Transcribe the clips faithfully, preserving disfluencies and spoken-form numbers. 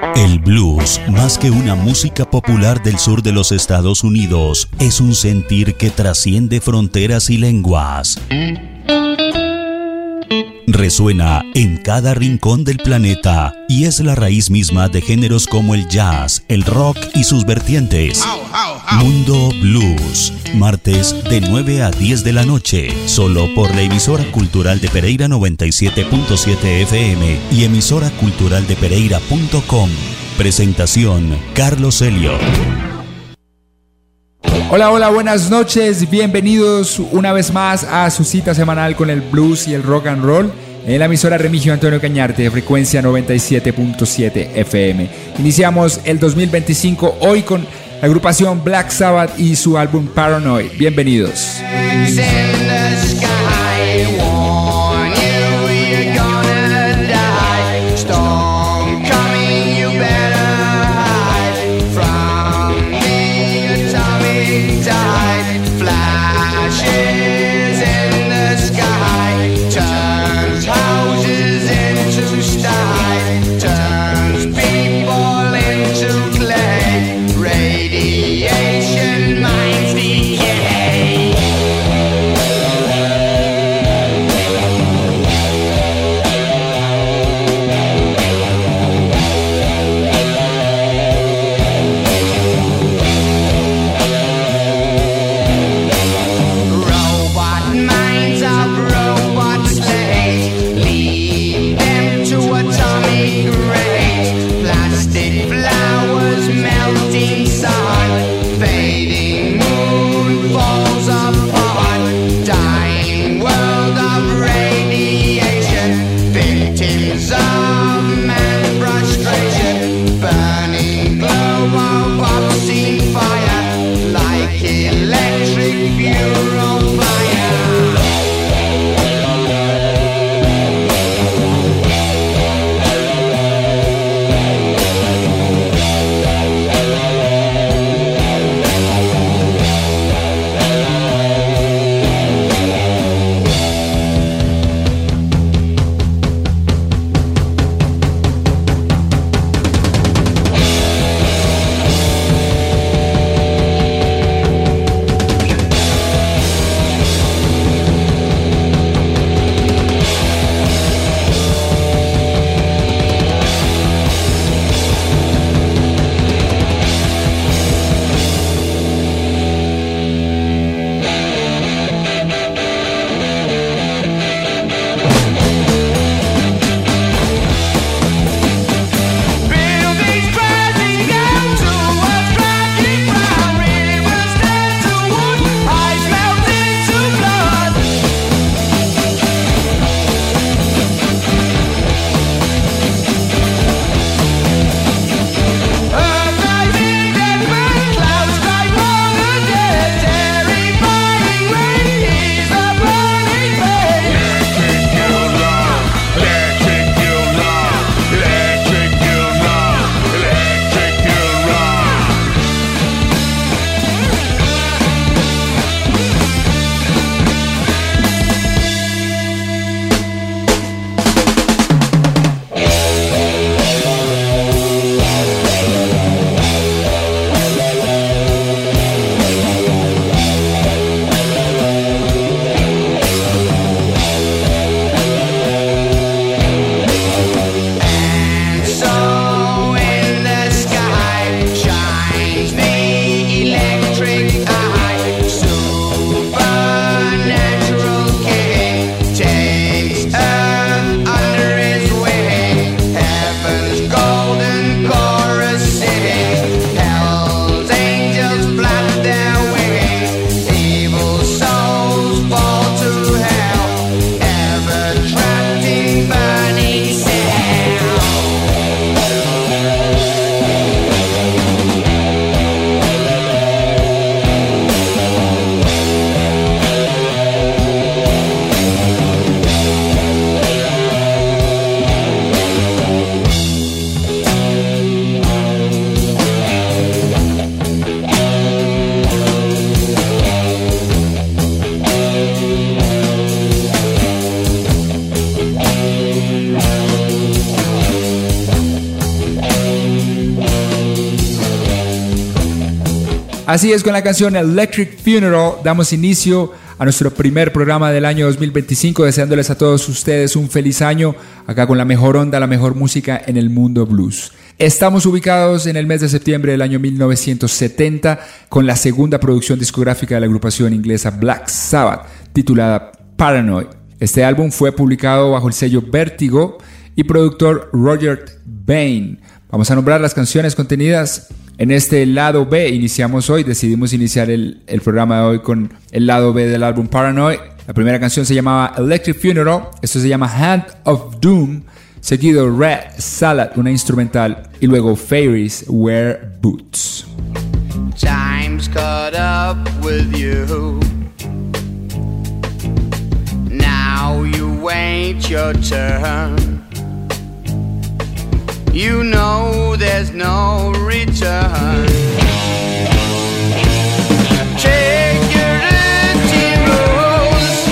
El blues, más que una música popular del sur de los Estados Unidos, es un sentir que trasciende fronteras y lenguas. Resuena en cada rincón del planeta y es la raíz misma de géneros como el jazz, el rock y sus vertientes. Mundo Blues, martes de nueve a diez de la noche, solo por la emisora cultural de Pereira noventa y siete punto siete F M y emisora cultural de pereira punto com. Presentación, Carlos Elliot. Hola, hola, buenas noches, bienvenidos una vez más a su cita semanal con el blues y el rock and roll en la emisora Remigio Antonio Cañarte de frecuencia noventa y siete punto siete F M. Iniciamos el dos mil veinticinco hoy con la agrupación Black Sabbath y su álbum Paranoid. Bienvenidos. Así es, con la canción Electric Funeral damos inicio a nuestro primer programa del año dos mil veinticinco, deseándoles a todos ustedes un feliz año, acá con la mejor onda, la mejor música en el mundo blues. Estamos ubicados en el mes de septiembre del año mil novecientos setenta con la segunda producción discográfica de la agrupación inglesa Black Sabbath, titulada Paranoid. Este álbum fue publicado bajo el sello Vértigo y productor Roger Bain. Vamos a nombrar las canciones contenidas en este lado B. Iniciamos hoy, decidimos iniciar el, el programa de hoy con el lado B del álbum Paranoid. La primera canción se llamaba Electric Funeral, esto se llama Hand of Doom, seguido Red Salad, una instrumental, y luego Fairies Wear Boots. Time's caught up with you. Now you wait your turn. You know there's no return. Take your empty roads.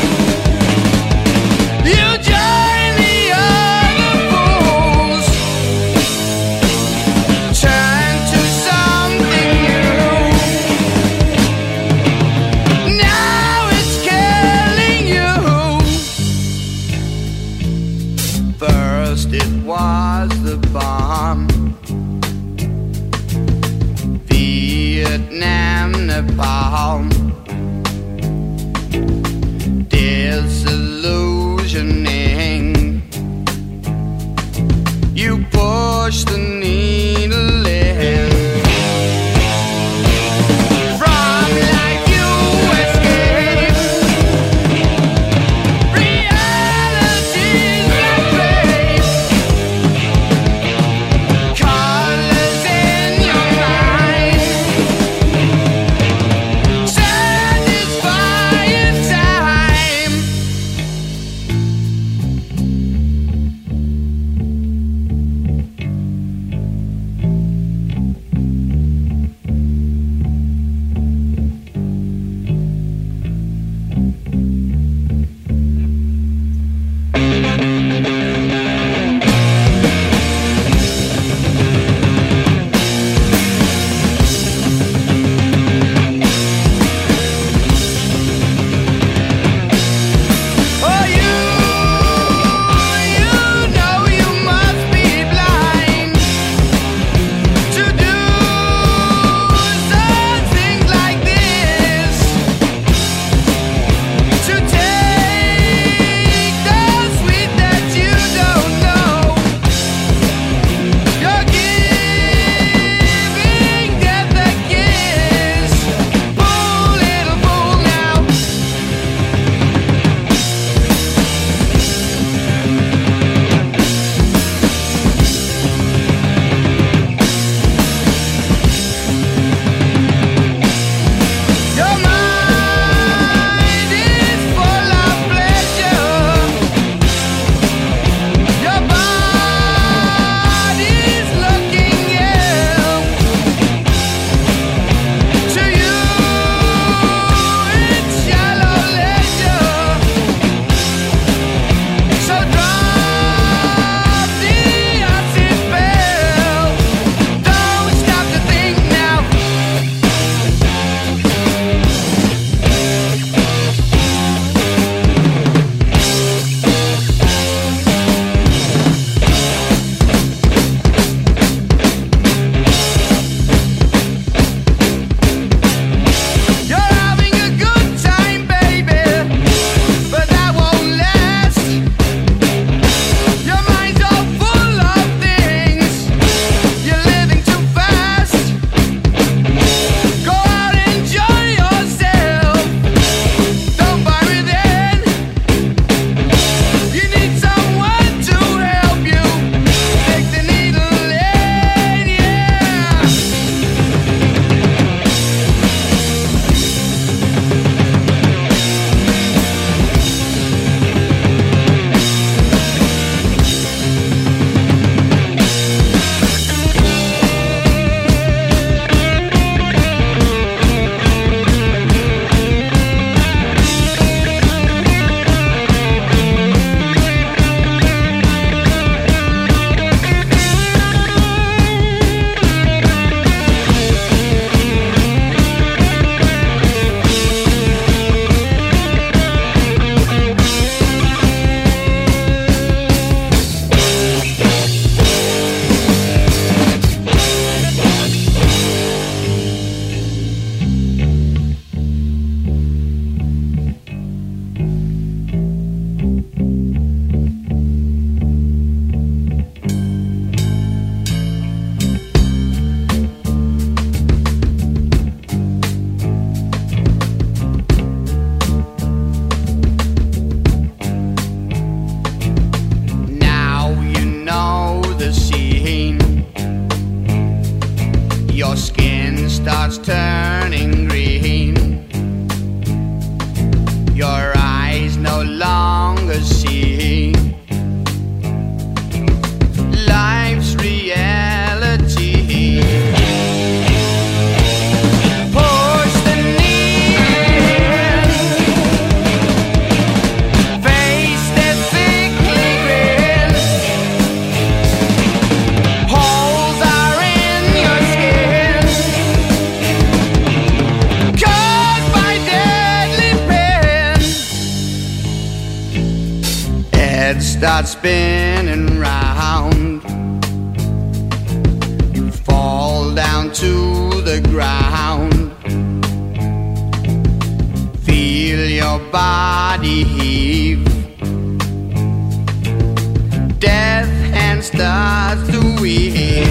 You join the other fools. Turn to something new. Now it's killing you. First it was the bomb, Vietnam, Nepal, disillusioning. You push the needle in. From life you escape. Reality's like fate. Colors in your mind. Satisfying time. starts spinning round. You fall down to the ground. Feel your body heave. Death hand starts to weave.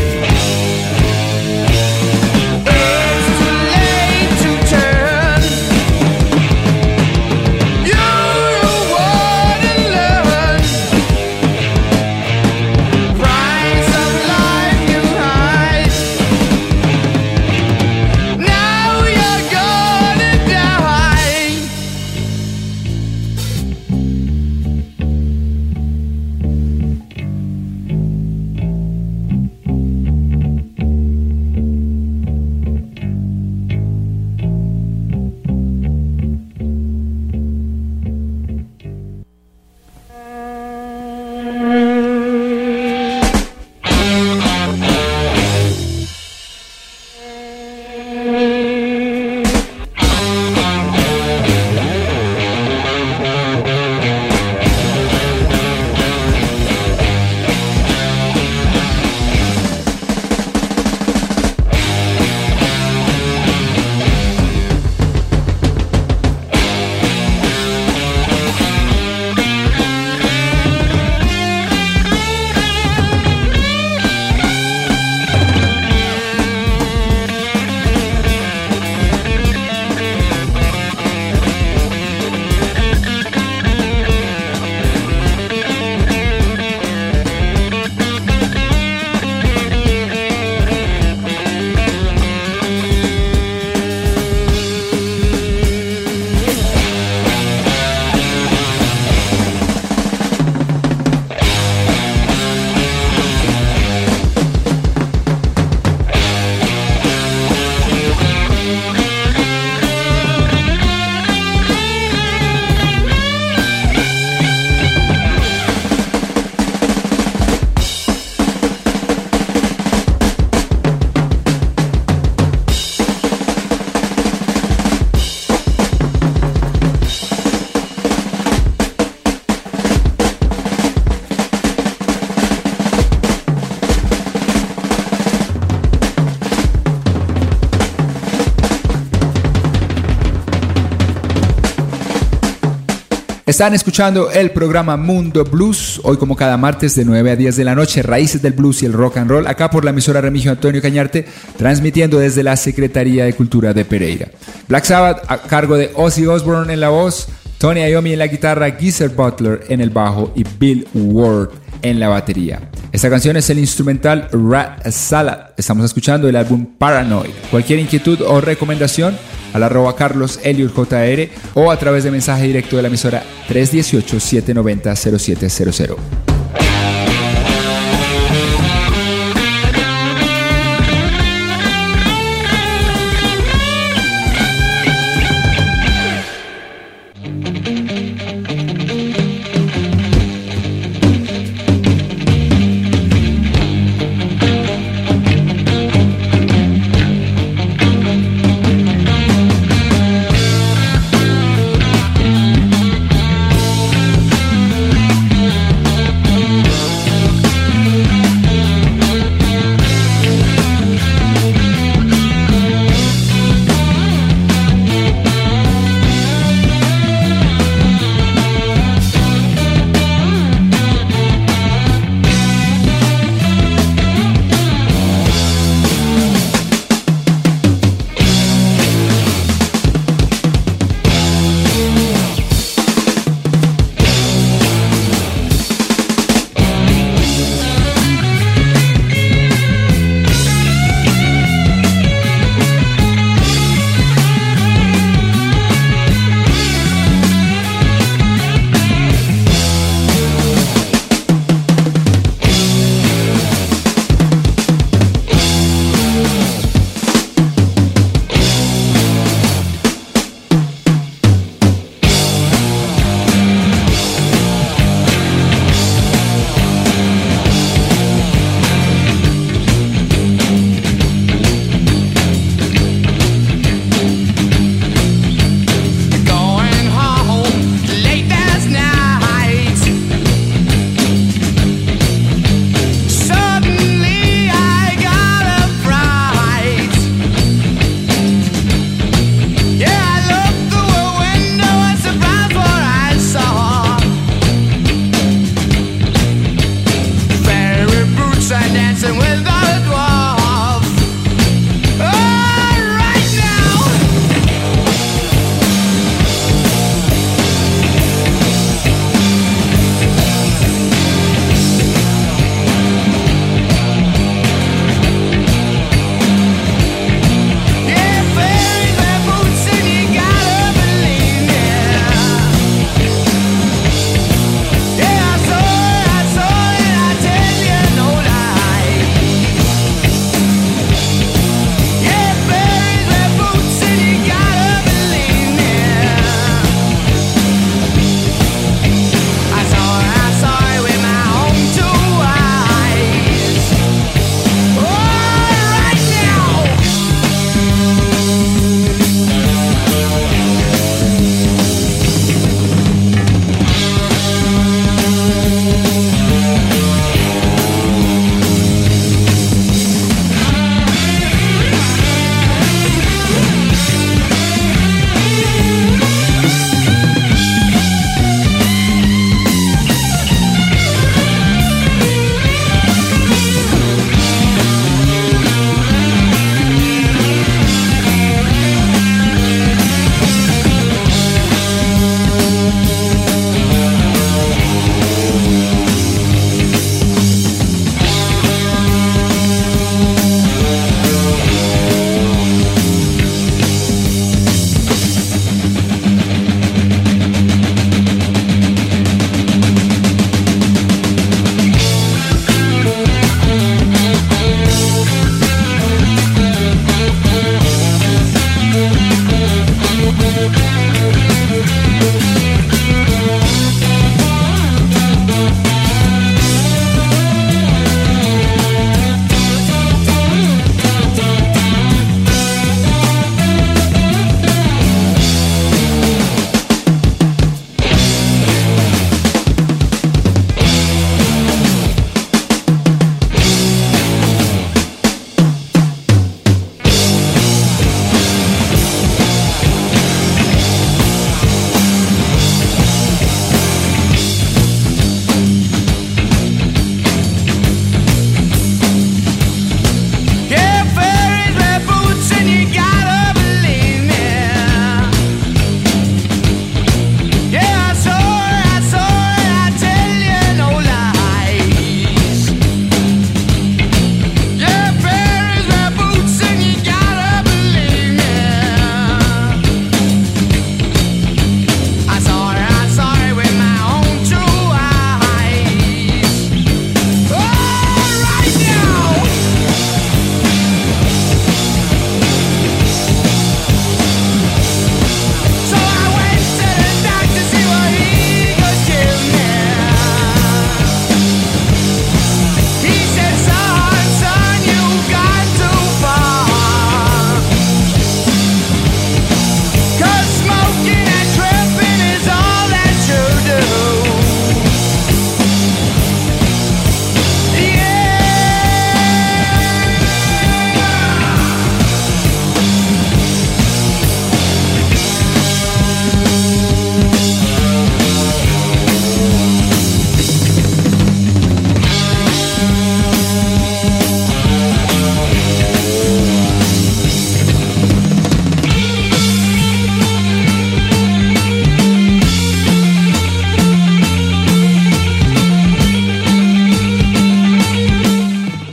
Están escuchando el programa Mundo Blues, hoy como cada martes de nueve a diez de la noche, raíces del blues y el rock and roll, acá por la emisora Remigio Antonio Cañarte, transmitiendo desde la Secretaría de Cultura de Pereira. Black Sabbath a cargo de Ozzy Osbourne en la voz, Tony Iommi en la guitarra, Geezer Butler en el bajo y Bill Ward en la batería. Esta canción es el instrumental Rat Salad. Estamos escuchando el álbum Paranoid. Cualquier inquietud o recomendación al arroba Carlos Elliot J R o a través de mensaje directo de la emisora tres uno ocho, siete nueve cero, cero siete cero cero.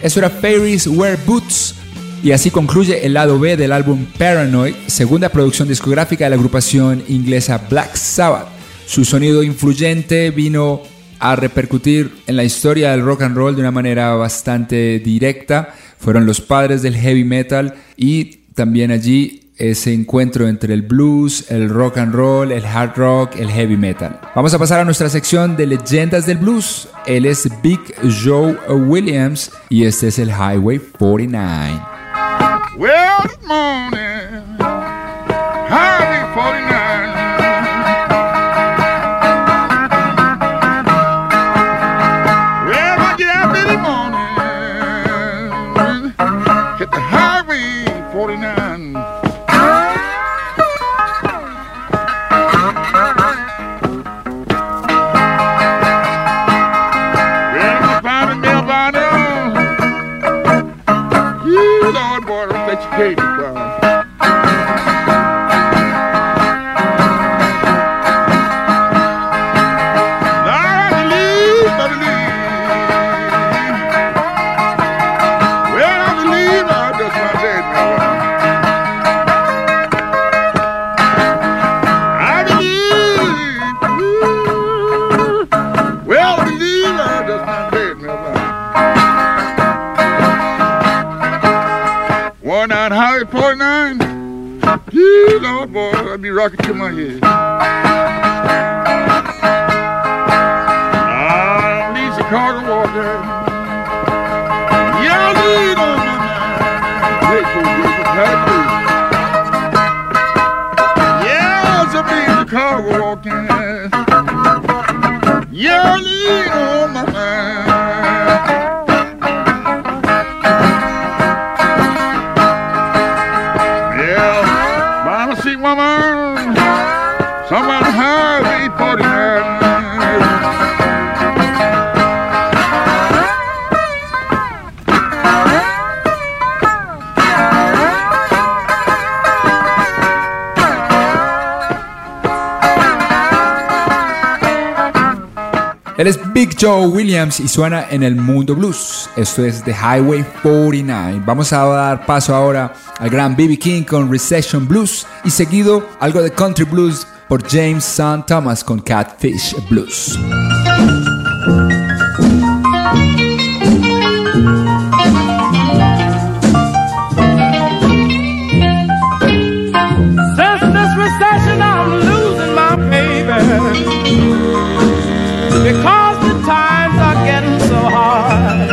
Eso era Fairies Wear Boots. Y así concluye el lado B del álbum Paranoid, segunda producción discográfica de la agrupación inglesa Black Sabbath. Su sonido influyente vino a repercutir en la historia del rock and roll de una manera bastante directa. Fueron los padres del heavy metal y también allí ese encuentro entre el blues, el rock and roll, el hard rock, el heavy metal. Vamos a pasar a nuestra sección de leyendas del blues. Él es Big Joe Williams y este es el Highway cuarenta y nueve. Well, this morning, Highway cuarenta y nueve. Well, I get up in the morning, hit the Highway cuarenta y nueve. Baby cry. I believe, I believe. Well, I believe I just my dead now. I believe. Ooh, well, I believe I just my dead now. One nine Highway cuarenta y nueve. Yeah, Lord, boy, I'd be rocking to my head. I need Chicago water. Yeah, I need on my mind. Grateful, grateful, grateful. Yeah, some need Chicago walking. Yeah, I need on my mind. Woman, someone Highway cuarenta y nueve. Él es Big Joe Williams y suena en el mundo blues. Esto es The Highway cuarenta y nueve. Vamos a dar paso ahora al gran B B King con Recession Blues y seguido algo de country blues por James Son Thomas con Catfish Blues. Since this recession I'm losing my baby, because the times are getting so hard.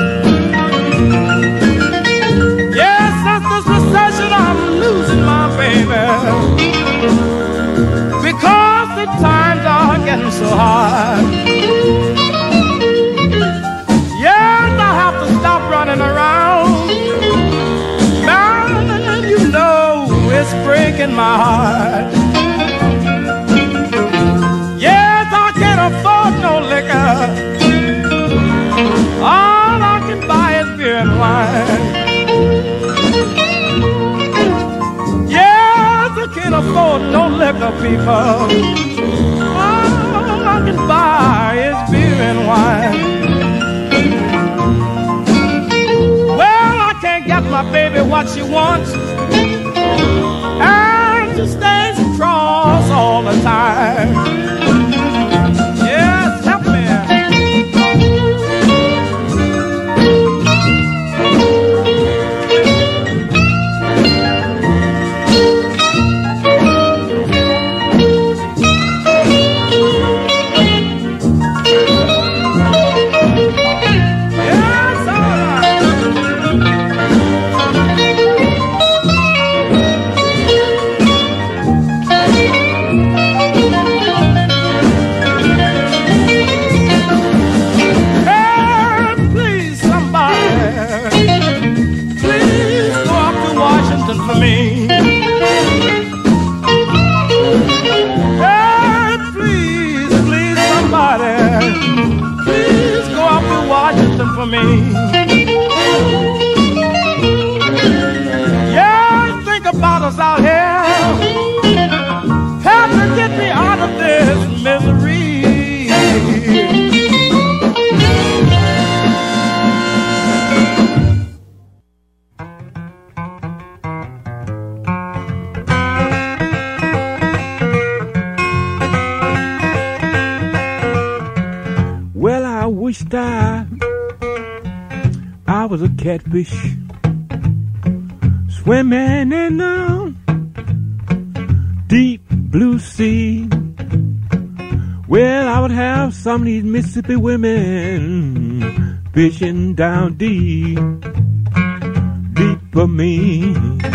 Yes, since this recession I'm losing my baby, because the times are getting so hard. Yes, I have to stop running around. Man, you know it's breaking my heart. Afford no liquor. All I can buy is beer and wine. Yes, I can't afford no liquor, people. All I can buy is beer and wine. Well, I can't get my baby what she wants, and she stays across all the time. was a catfish swimming in the deep blue sea. Well, I would have some of these Mississippi women fishing down deep, deep for me.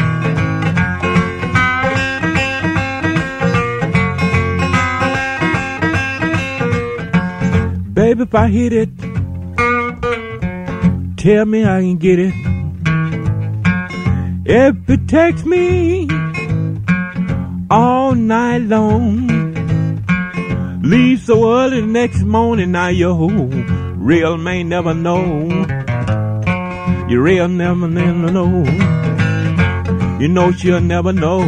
Baby, if I hit it, tell me I can get it. If it takes me all night long, leave so early the next morning, now your real may never know. Your real never, never know. You know she'll never know.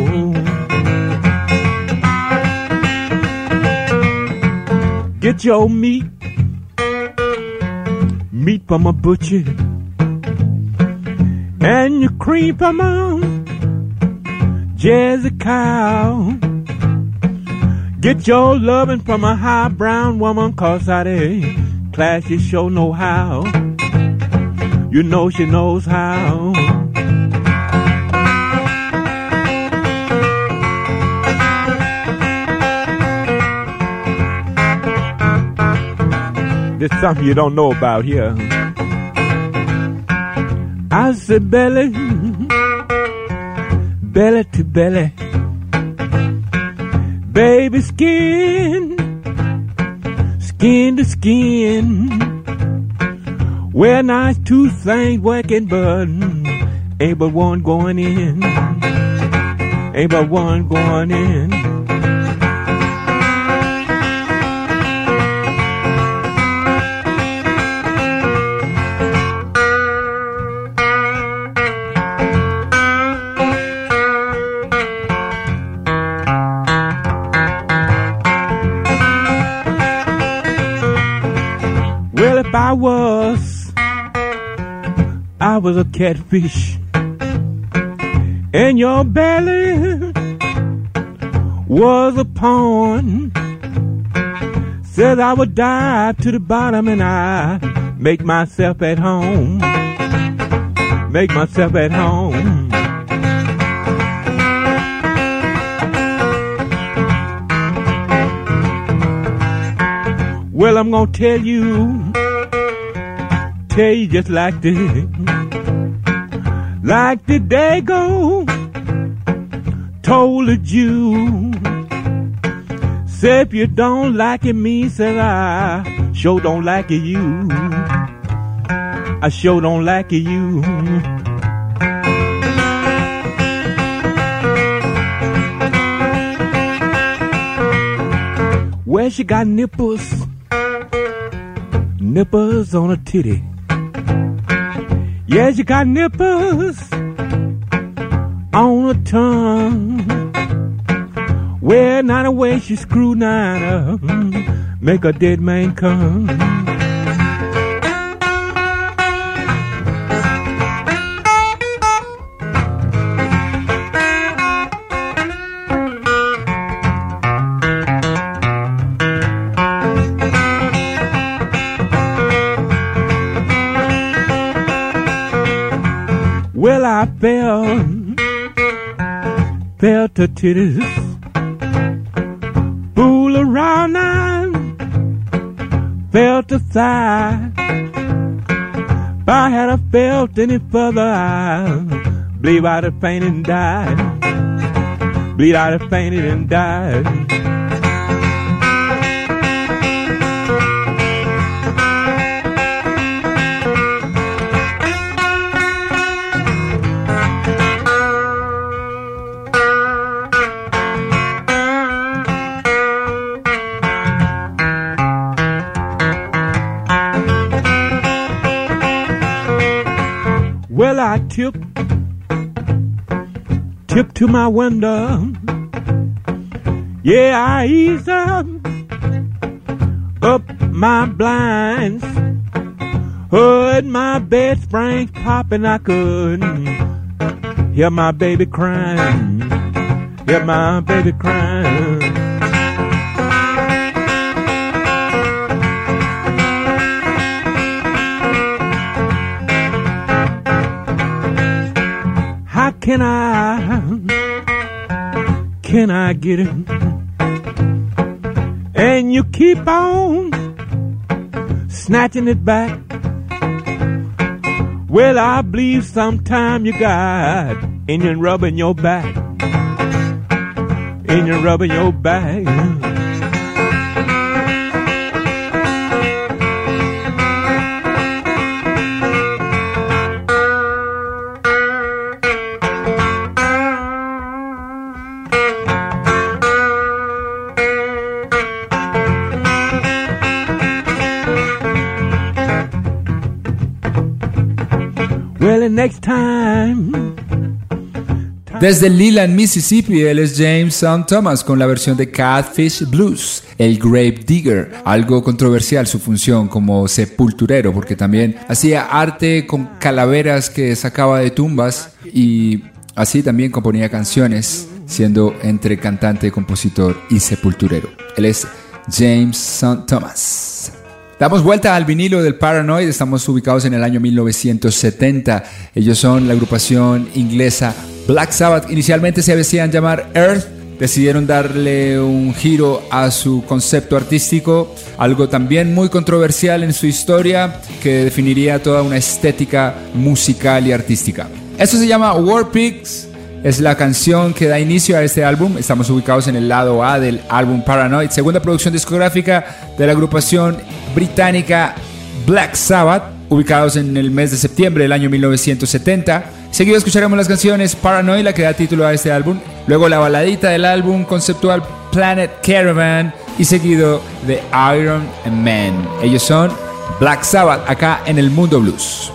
Get your meat, meat from a butcher, and your cream from a Jersey cow. Get your loving from a high brown woman, cause I dey class you show know how. You know she knows how. There's something you don't know about here. I said belly, belly to belly, baby skin, skin to skin. Well, nice two things working, but ain't but one going in. Ain't but one going in. If I was, I was a catfish, and your belly was a pond. Said I would dive to the bottom and I make myself at home, make myself at home. Well, I'm gonna tell you, tell you just like this, like the Dago told a Jew. Say if you don't like it, me, said I sure don't like it, you. I sure don't like it, you. Well, she got nipples, nipples on her titty. Yeah, she got nipples on her tongue. Well, not a way she screw nine up, make a dead man come. Well, I felt, felt her titties fool around and felt her thigh. If I had a felt any further, I believe I'd have fainted and died. Believe I'd have fainted and died. Well, I tip, tip to my window. Yeah, I ease up, up my blinds. Heard my bed springs popping. I could hear my baby crying. Hear my baby crying. can I, can I get it? And you keep on snatching it back. Well, I believe sometime you got Indian rubber in your back. Indian rubber in your back. Well, the next time. Desde Leland, Mississippi, él es James Earl Thomas con la versión de Catfish Blues, el Grave Digger. Algo controversial su función como sepulturero, porque también hacía arte con calaveras que sacaba de tumbas y así también componía canciones, siendo entre cantante, compositor y sepulturero. Él es James Earl Thomas. Damos vuelta al vinilo del Paranoid, estamos ubicados en el año mil novecientos setenta. Ellos son la agrupación inglesa Black Sabbath. Inicialmente se hacían llamar Earth, decidieron darle un giro a su concepto artístico, algo también muy controversial en su historia que definiría toda una estética musical y artística. Esto se llama War Pigs. Es la canción que da inicio a este álbum. Estamos ubicados en el lado A del álbum Paranoid, segunda producción discográfica de la agrupación británica Black Sabbath, ubicados en el mes de septiembre del año mil novecientos setenta. Seguido escucharemos las canciones Paranoid, la que da título a este álbum, luego la baladita del álbum conceptual Planet Caravan y seguido de Iron Man. Ellos son Black Sabbath acá en el Mundo Blues.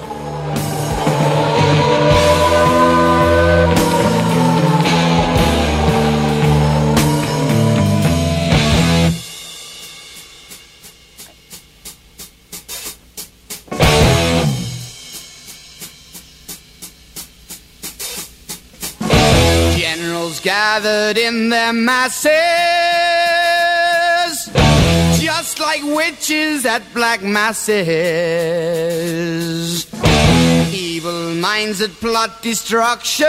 Gathered in their masses, just like witches at black masses. Evil minds that plot destruction,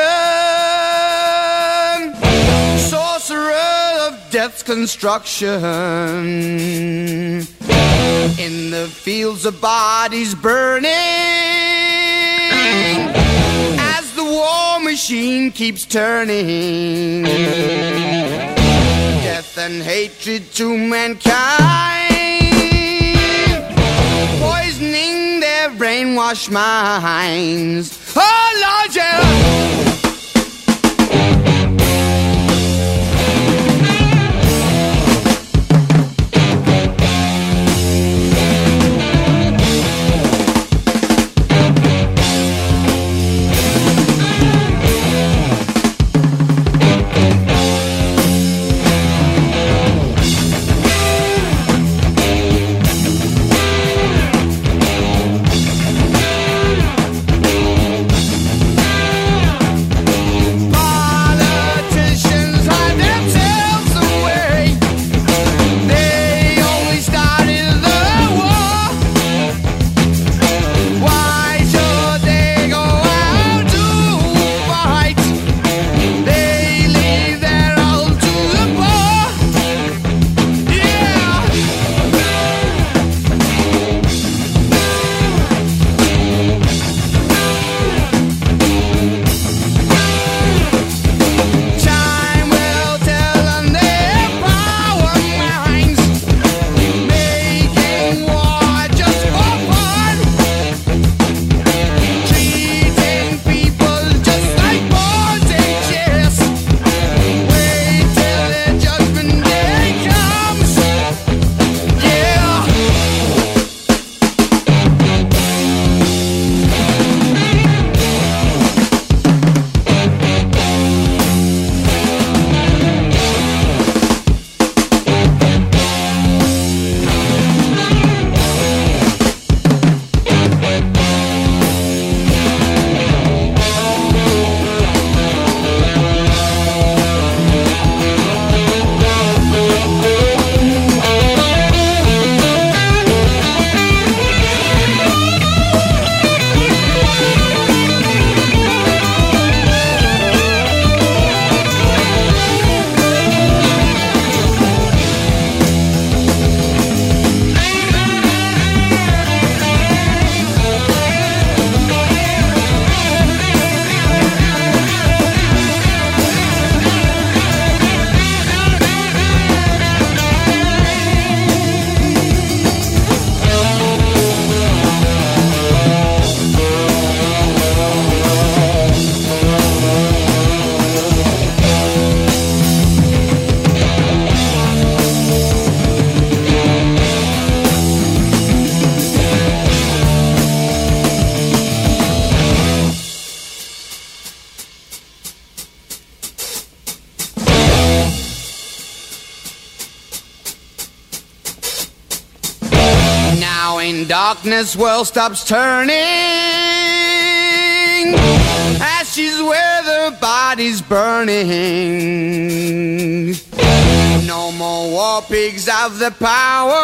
sorcerer of death's construction. In the fields of bodies burning, the war machine keeps turning. Death and hatred to mankind, poisoning their brainwashed minds. Oh Lord, yeah. When darkness world stops turning, ashes where the body's burning. No more war pigs have the power,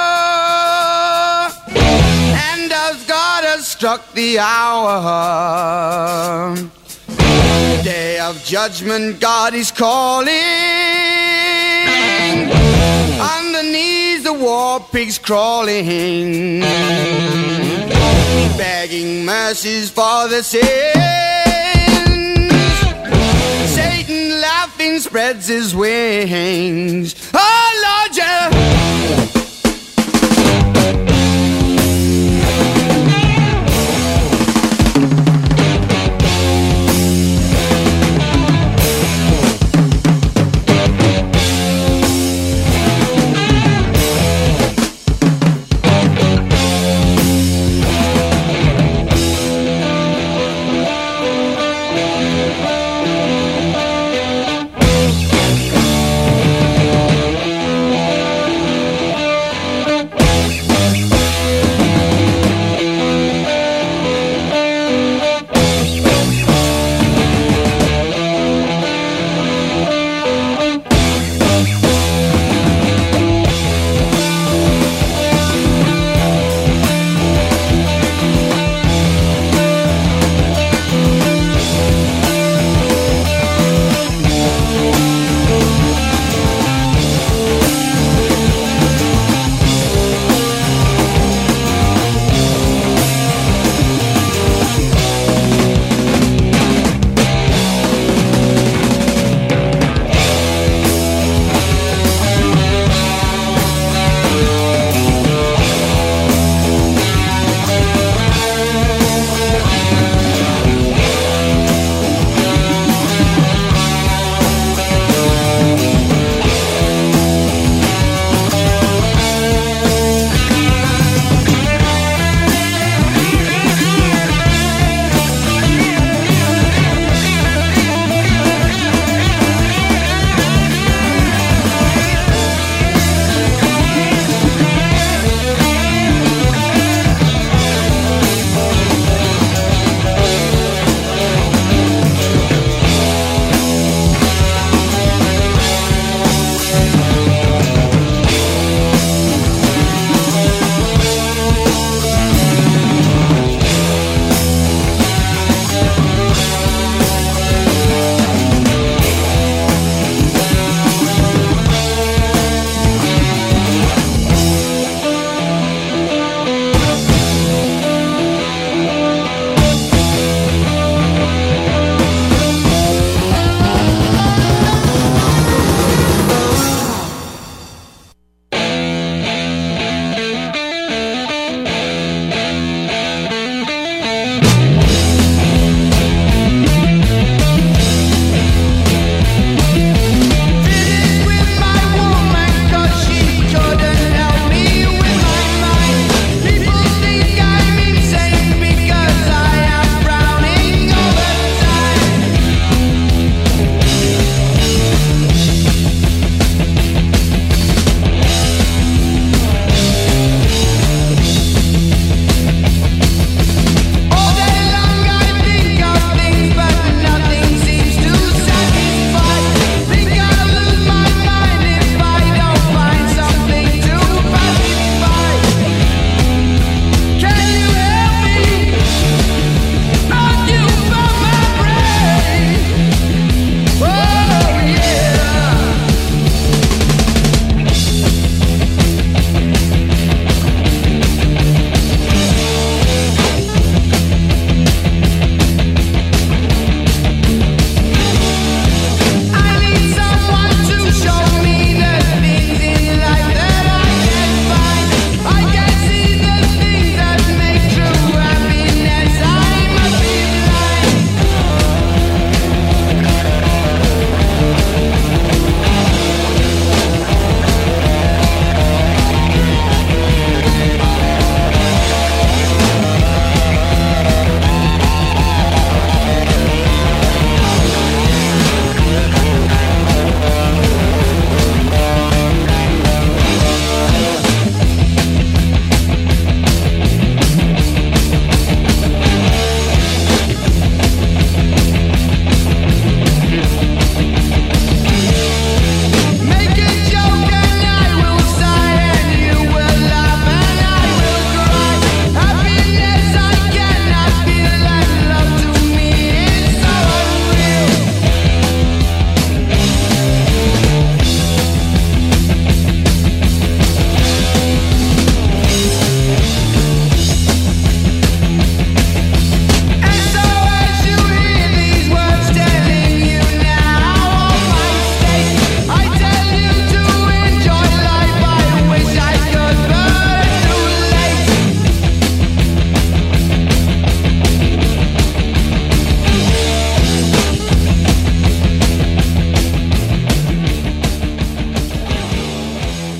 and as God has struck the hour, day of judgment God is calling. On the knees the war pigs crawling, begging mercies for the sins. Satan laughing spreads his wings. Oh Lord, yeah.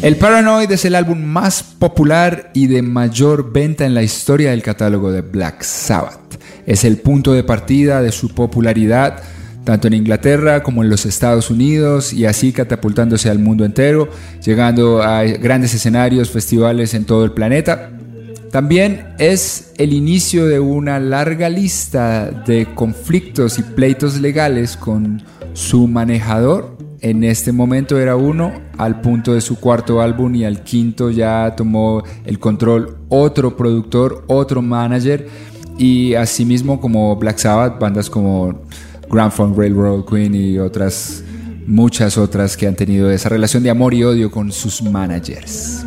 El Paranoid es el álbum más popular y de mayor venta en la historia del catálogo de Black Sabbath. Es el punto de partida de su popularidad tanto en Inglaterra como en los Estados Unidos, y así catapultándose al mundo entero, llegando a grandes escenarios, festivales en todo el planeta. También es el inicio de una larga lista de conflictos y pleitos legales con su manejador. En este momento era uno, al punto de su cuarto álbum, y al quinto ya tomó el control otro productor, otro manager, y asimismo como Black Sabbath, bandas como Grand Funk Railroad, Queen y otras, muchas otras que han tenido esa relación de amor y odio con sus managers.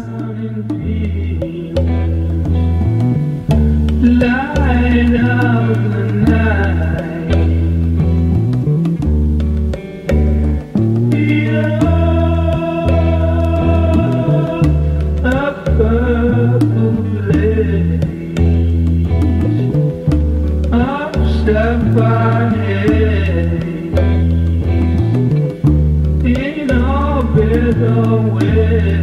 Light of the night, a purple blaze of sapphire in all better ways.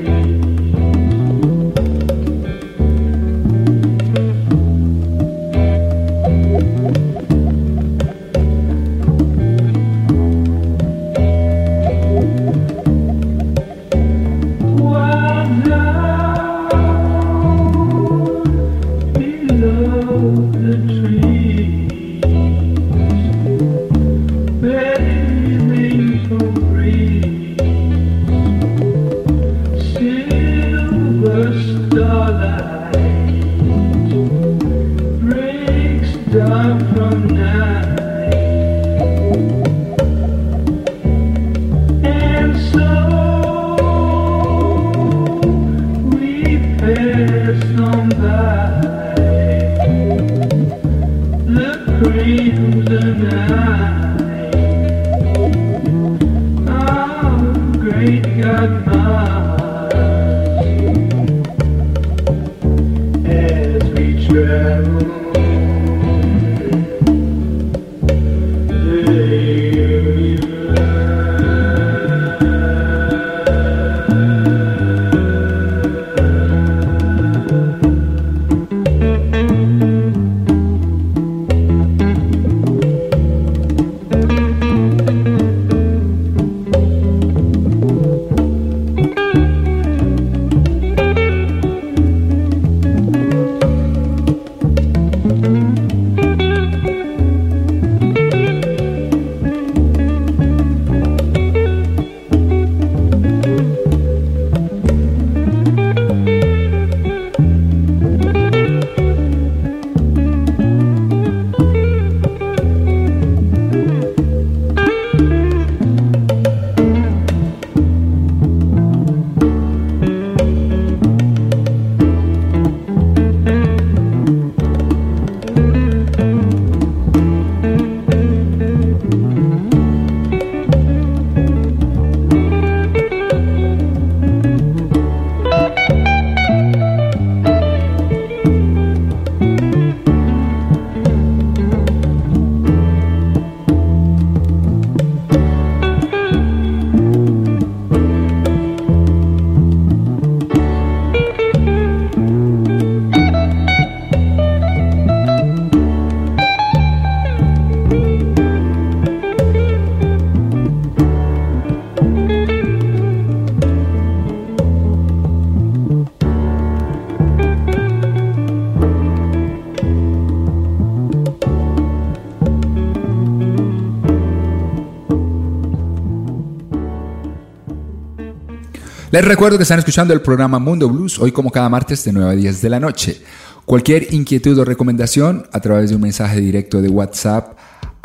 Les recuerdo que están escuchando el programa Mundo Blues, hoy como cada martes de nueve a diez de la noche. Cualquier inquietud o recomendación a través de un mensaje directo de WhatsApp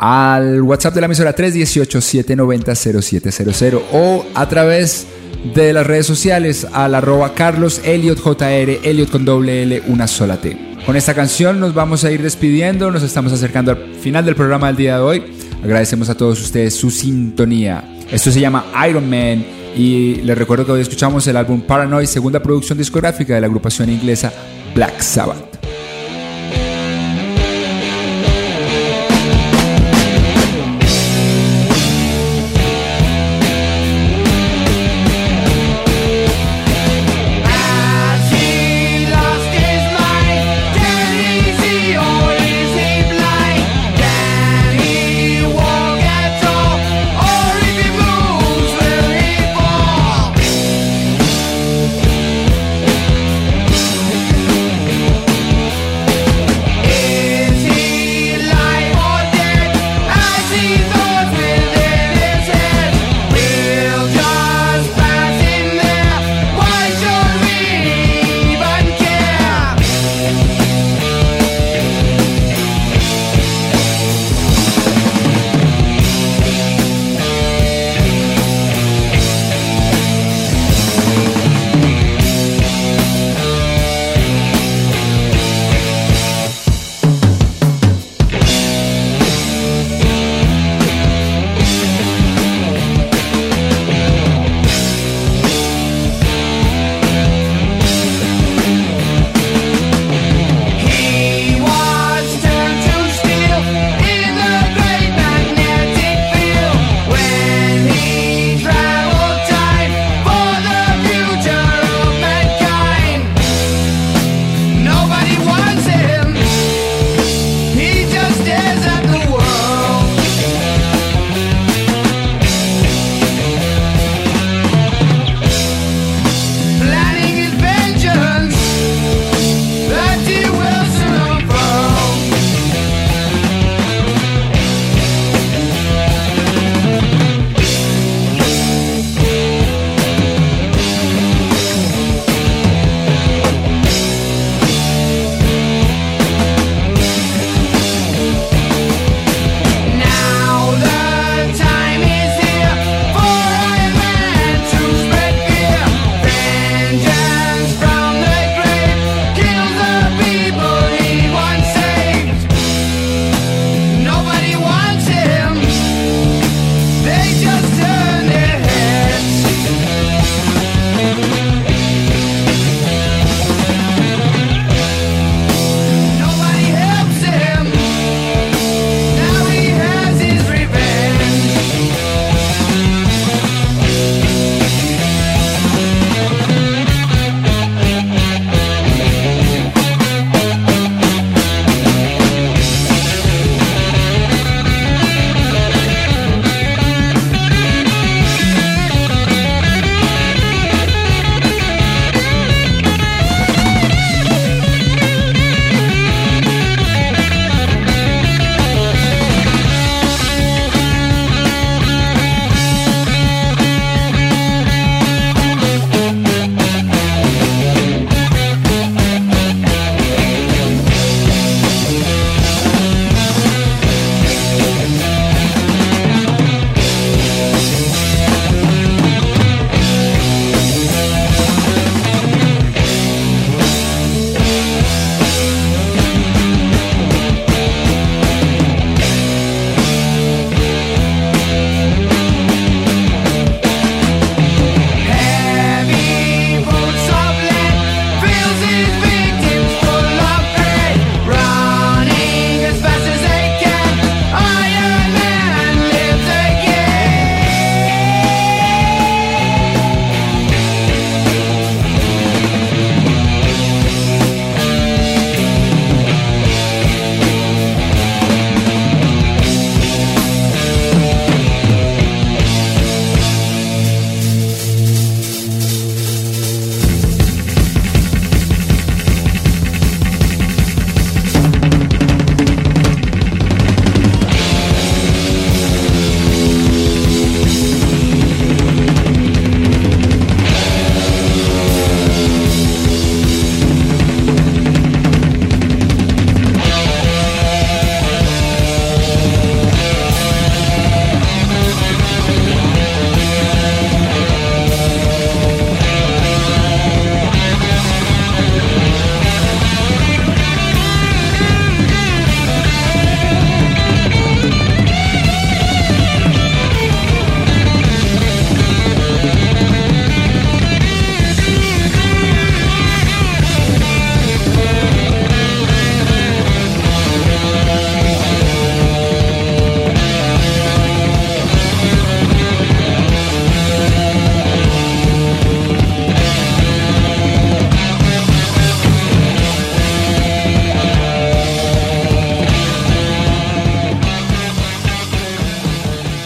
al WhatsApp de la emisora tres uno ocho, siete nueve cero, cero siete cero cero o a través de las redes sociales al arroba Carlos Elliot J R, Elliot con doble L, una sola T. Con esta canción nos vamos a ir despidiendo, nos estamos acercando al final del programa del día de hoy. Agradecemos a todos ustedes su sintonía. Esto se llama Iron Man y les recuerdo que hoy escuchamos el álbum Paranoid, segunda producción discográfica de la agrupación inglesa Black Sabbath.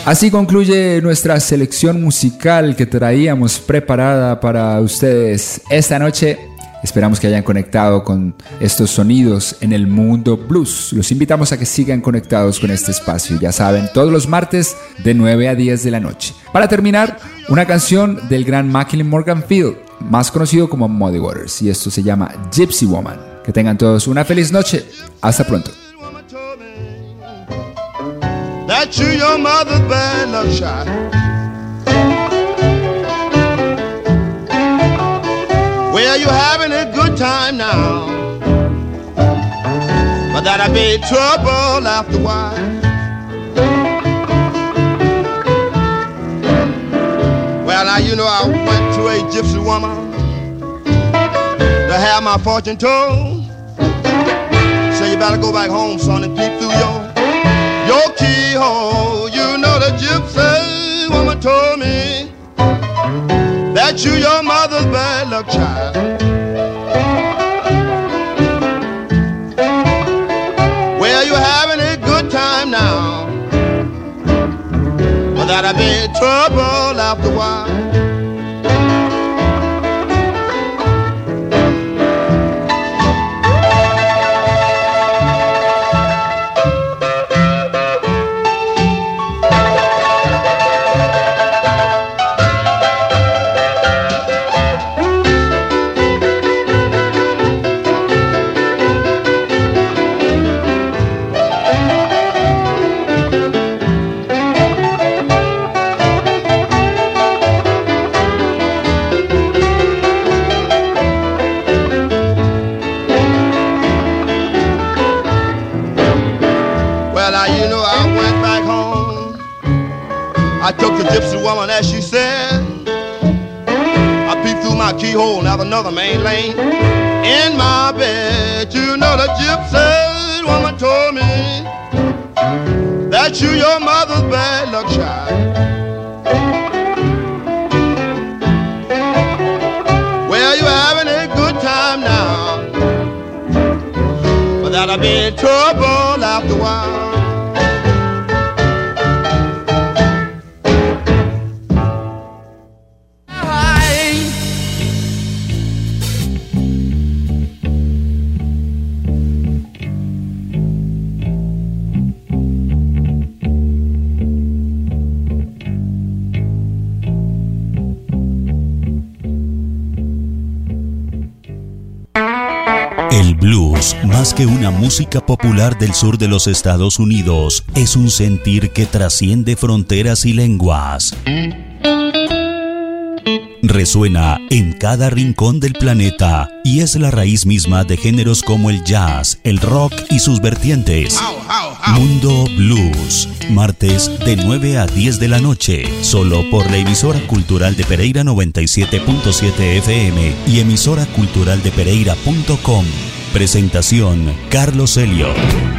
Así concluye nuestra selección musical que traíamos preparada para ustedes esta noche. Esperamos que hayan conectado con estos sonidos en el mundo blues. Los invitamos a que sigan conectados con este espacio. Ya saben, todos los martes de nueve a diez de la noche. Para terminar, una canción del gran Macklin Morganfield, más conocido como Muddy Waters. Y esto se llama Gypsy Woman. Que tengan todos una feliz noche. Hasta pronto. That you your mother's bad luck shot. Well, you having a good time now, but that'll be trouble after a while. Well, now you know I went to a gypsy woman to have my fortune told. So you better go back home, son, and peep through your Your keyhole. You know the gypsy woman told me that you your mother's bad luck child. Well, you having a good time now, but that'll be trouble after a while. I took the gypsy woman as she said. I peeped through my keyhole, now another main lane in my bed. You know the gypsy woman told me that you your mother's bad luck child. Well, you having a good time now, but that'll be trouble after a while. El blues, más que una música popular del sur de los Estados Unidos, es un sentir que trasciende fronteras y lenguas. Resuena en cada rincón del planeta y es la raíz misma de géneros como el jazz, el rock y sus vertientes. Mundo Blues, martes de nueve a diez de la noche, solo por la emisora cultural de Pereira noventa y siete punto siete F M y emisora cultural de Pereira punto com. Presentación Carlos Elliott.